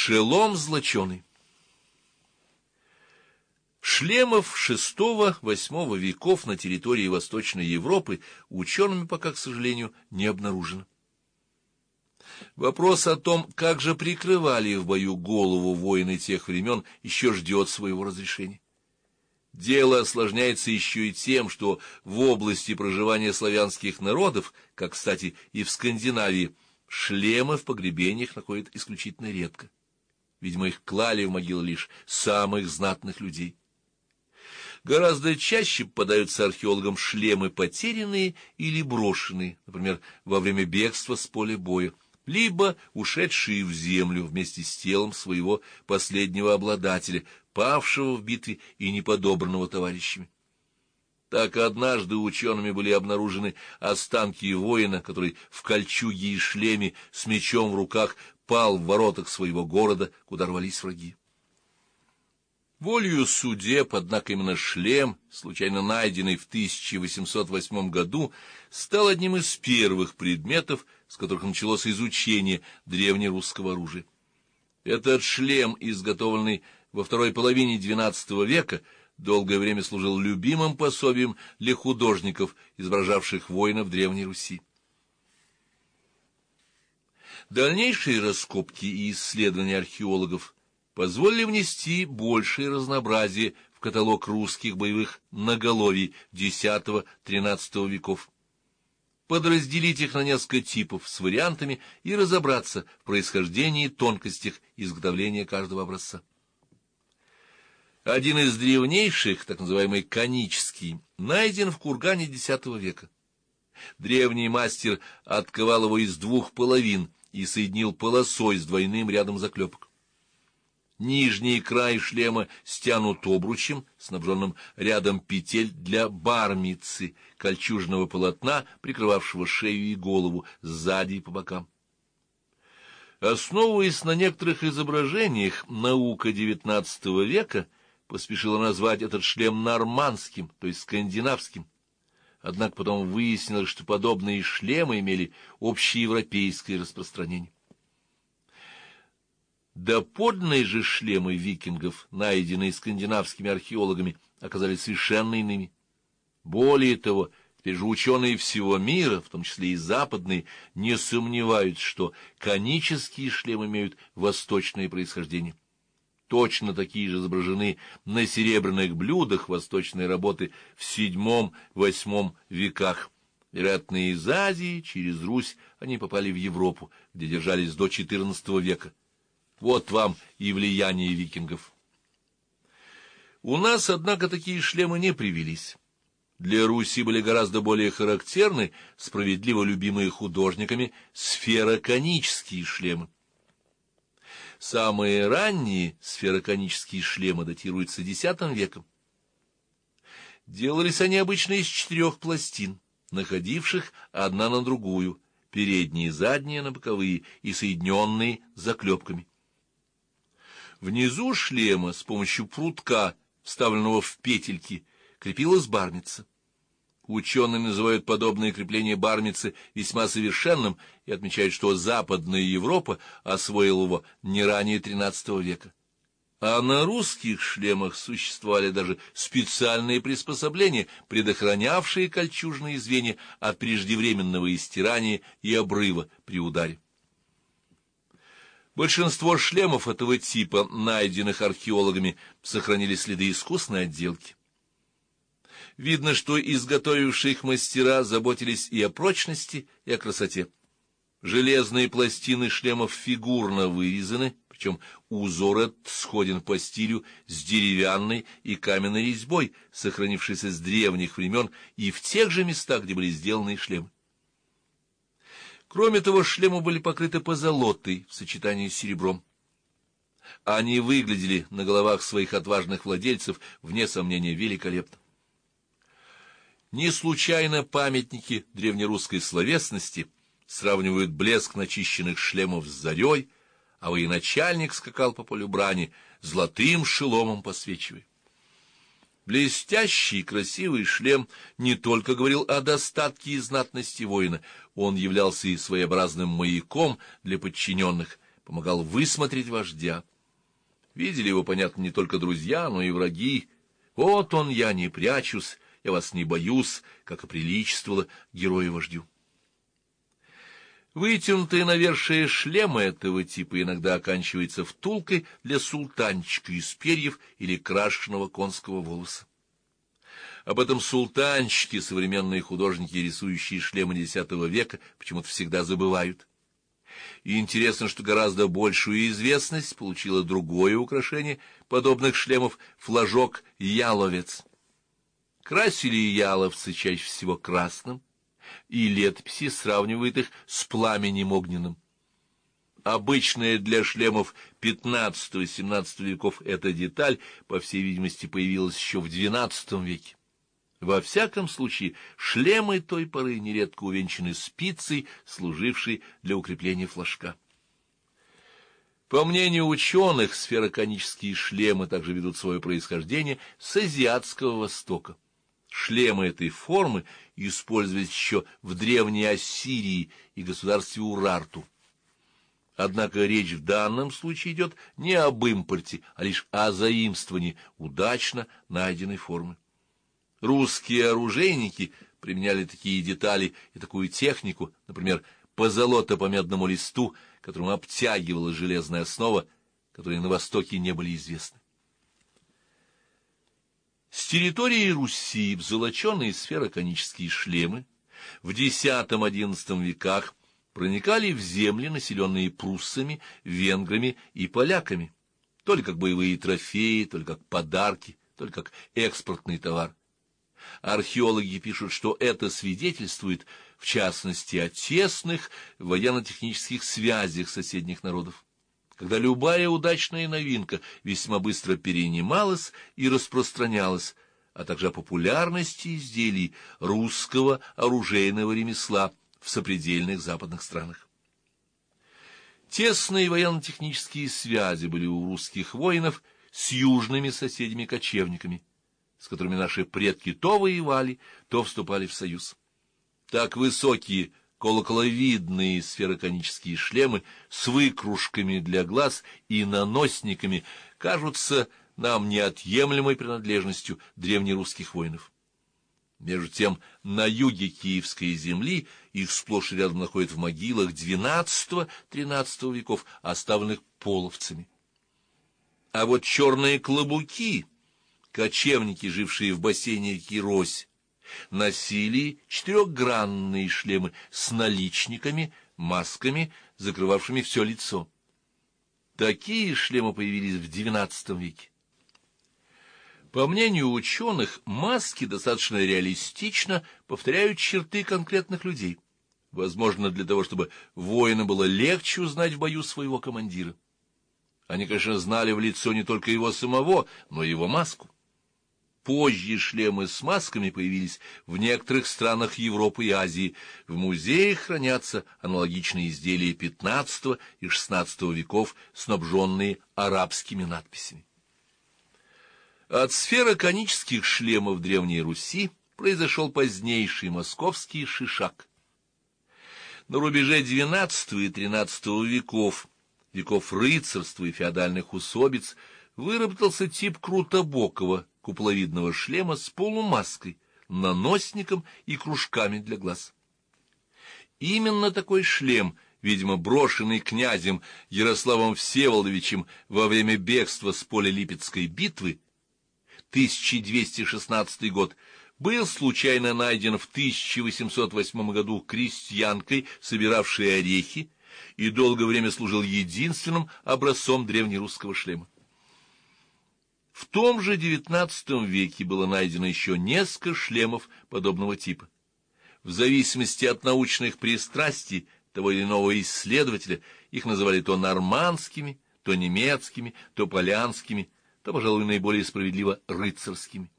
Шелом злоченый. Шлемов VI-VIII веков на территории Восточной Европы учеными пока, к сожалению, не обнаружено. Вопрос о том, как же прикрывали в бою голову воины тех времен, еще ждет своего разрешения. Дело осложняется еще и тем, что в области проживания славянских народов, как, кстати, и в Скандинавии, шлемы в погребениях находят исключительно редко. Видимо, их клали в могилы лишь самых знатных людей. Гораздо чаще попадаются археологам шлемы потерянные или брошенные, например, во время бегства с поля боя, либо ушедшие в землю вместе с телом своего последнего обладателя, павшего в битве и неподобранного товарищами. Так однажды учеными были обнаружены останки воина, который в кольчуге и шлеме с мечом в руках пал в воротах своего города, куда рвались враги. Волею судеб, однако, именно шлем, случайно найденный в 1808 году, стал одним из первых предметов, с которых началось изучение древнерусского оружия. Этот шлем, изготовленный во второй половине XII века, долгое время служил любимым пособием для художников, изображавших воинов Древней Руси. Дальнейшие раскопки и исследования археологов позволили внести большее разнообразие в каталог русских боевых наголовий X-XIII веков, подразделить их на несколько типов с вариантами и разобраться в происхождении и тонкостях изготовления каждого образца. Один из древнейших, так называемый конический, найден в кургане X века. Древний мастер отковал его из двух половин и соединил полосой с двойным рядом заклепок. Нижний край шлема стянут обручем, снабженным рядом петель для бармицы, кольчужного полотна, прикрывавшего шею и голову сзади и по бокам. Основываясь на некоторых изображениях, наука XIX века поспешила назвать этот шлем нормандским, то есть скандинавским. Однако потом выяснилось, что подобные шлемы имели общеевропейское распространение. Доподлинные же шлемы викингов, найденные скандинавскими археологами, оказались совершенно иными. Более того, теперь же ученые всего мира, в том числе и западные, не сомневаются, что конические шлемы имеют восточное происхождение. Точно такие же изображены на серебряных блюдах восточной работы в VII-VIII веках. Вероятно, из Азии через Русь они попали в Европу, где держались до XIV века. Вот вам и влияние викингов. У нас, однако, такие шлемы не привились. Для Руси были гораздо более характерны, справедливо любимые художниками, сфероконические шлемы. Самые ранние сфероконические шлемы датируются X веком. Делались они обычно из 4 пластин, находивших одна на другую, передние и задние на боковые и соединенные заклепками. Внизу шлема с помощью прутка, вставленного в петельки, крепилась бармица. Ученые называют подобное крепление бармицы весьма совершенным и отмечают, что Западная Европа освоила его не ранее XIII века. А на русских шлемах существовали даже специальные приспособления, предохранявшие кольчужные звенья от преждевременного истирания и обрыва при ударе. Большинство шлемов этого типа, найденных археологами, сохранили следы искусной отделки. Видно, что изготовившие их мастера заботились и о прочности, и о красоте. Железные пластины шлемов фигурно вырезаны, причем узор этот сходен по стилю с деревянной и каменной резьбой, сохранившейся с древних времен и в тех же местах, где были сделаны шлемы. Кроме того, шлемы были покрыты позолотой в сочетании с серебром. Они выглядели на головах своих отважных владельцев, вне сомнения, великолепно. Не случайно памятники древнерусской словесности сравнивают блеск начищенных шлемов с зарей, а военачальник скакал по полю брани, золотым шеломом посвечивая. Блестящий красивый шлем не только говорил о достатке и знатности воина, он являлся и своеобразным маяком для подчиненных, помогал высмотреть вождя. Видели его, понятно, не только друзья, но и враги. Вот он, я не прячусь, я вас не боюсь, как и приличествовало герою-вождю. Вытянутые навершие шлема этого типа иногда оканчивается втулкой для султанчика из перьев или крашеного конского волоса. Об этом султанчике современные художники, рисующие шлемы X века, почему-то всегда забывают. И интересно, что гораздо большую известность получило другое украшение подобных шлемов — флажок яловец. Красили яловцы чаще всего красным, и летописи сравнивают их с пламенем огненным. Обычная для шлемов XV-XVII веков эта деталь, по всей видимости, появилась еще в XII веке. Во всяком случае, шлемы той поры нередко увенчаны спицей, служившей для укрепления флажка. По мнению ученых, сфероконические шлемы также ведут свое происхождение с азиатского Востока. Шлемы этой формы использовались еще в Древней Ассирии и государстве Урарту. Однако речь в данном случае идет не об импорте, а лишь о заимствовании удачно найденной формы. Русские оружейники применяли такие детали и такую технику, например, позолота по медному листу, которым обтягивалась железная основа, которые на Востоке не были известны. С территории Руси в золоченые сфероконические шлемы в X-XI веках проникали в земли, населенные пруссами, венграми и поляками, то ли как боевые трофеи, то ли как подарки, то ли как экспортный товар. Археологи пишут, что это свидетельствует, в частности, о тесных военно-технических связях соседних народов, когда любая удачная новинка весьма быстро перенималась и распространялась, а также о популярности изделий русского оружейного ремесла в сопредельных западных странах. Тесные военно-технические связи были у русских воинов с южными соседями-кочевниками, с которыми наши предки то воевали, то вступали в союз. Так высокие колоколовидные сфероконические шлемы с выкружками для глаз и наносниками кажутся нам неотъемлемой принадлежностью древнерусских воинов. Между тем, на юге Киевской земли их сплошь и рядом находят в могилах XII-XIII веков, оставленных половцами. А вот черные клобуки, кочевники, жившие в бассейне реки Рось, носили четырехгранные шлемы с наличниками, масками, закрывавшими все лицо. Такие шлемы появились в XIX веке. По мнению ученых, маски достаточно реалистично повторяют черты конкретных людей, возможно, для того, чтобы воину было легче узнать в бою своего командира. Они, конечно, знали в лицо не только его самого, но и его маску. Позже шлемы с масками появились в некоторых странах Европы и Азии. В музеях хранятся аналогичные изделия XV и XVI веков, снабженные арабскими надписями. От сфероконических шлемов Древней Руси произошел позднейший московский шишак. На рубеже XII и XIII веков рыцарства и феодальных усобиц, выработался тип крутобокого куполовидного шлема с полумаской, наносником и кружками для глаз. Именно такой шлем, видимо, брошенный князем Ярославом Всеволодовичем во время бегства с поля Липецкой битвы, 1216 год, был случайно найден в 1808 году крестьянкой, собиравшей орехи, и долгое время служил единственным образцом древнерусского шлема. В том же XIX веке было найдено еще несколько шлемов подобного типа. В зависимости от научных пристрастий того или иного исследователя их называли то нормандскими, то немецкими, то полянскими, то, пожалуй, наиболее справедливо рыцарскими.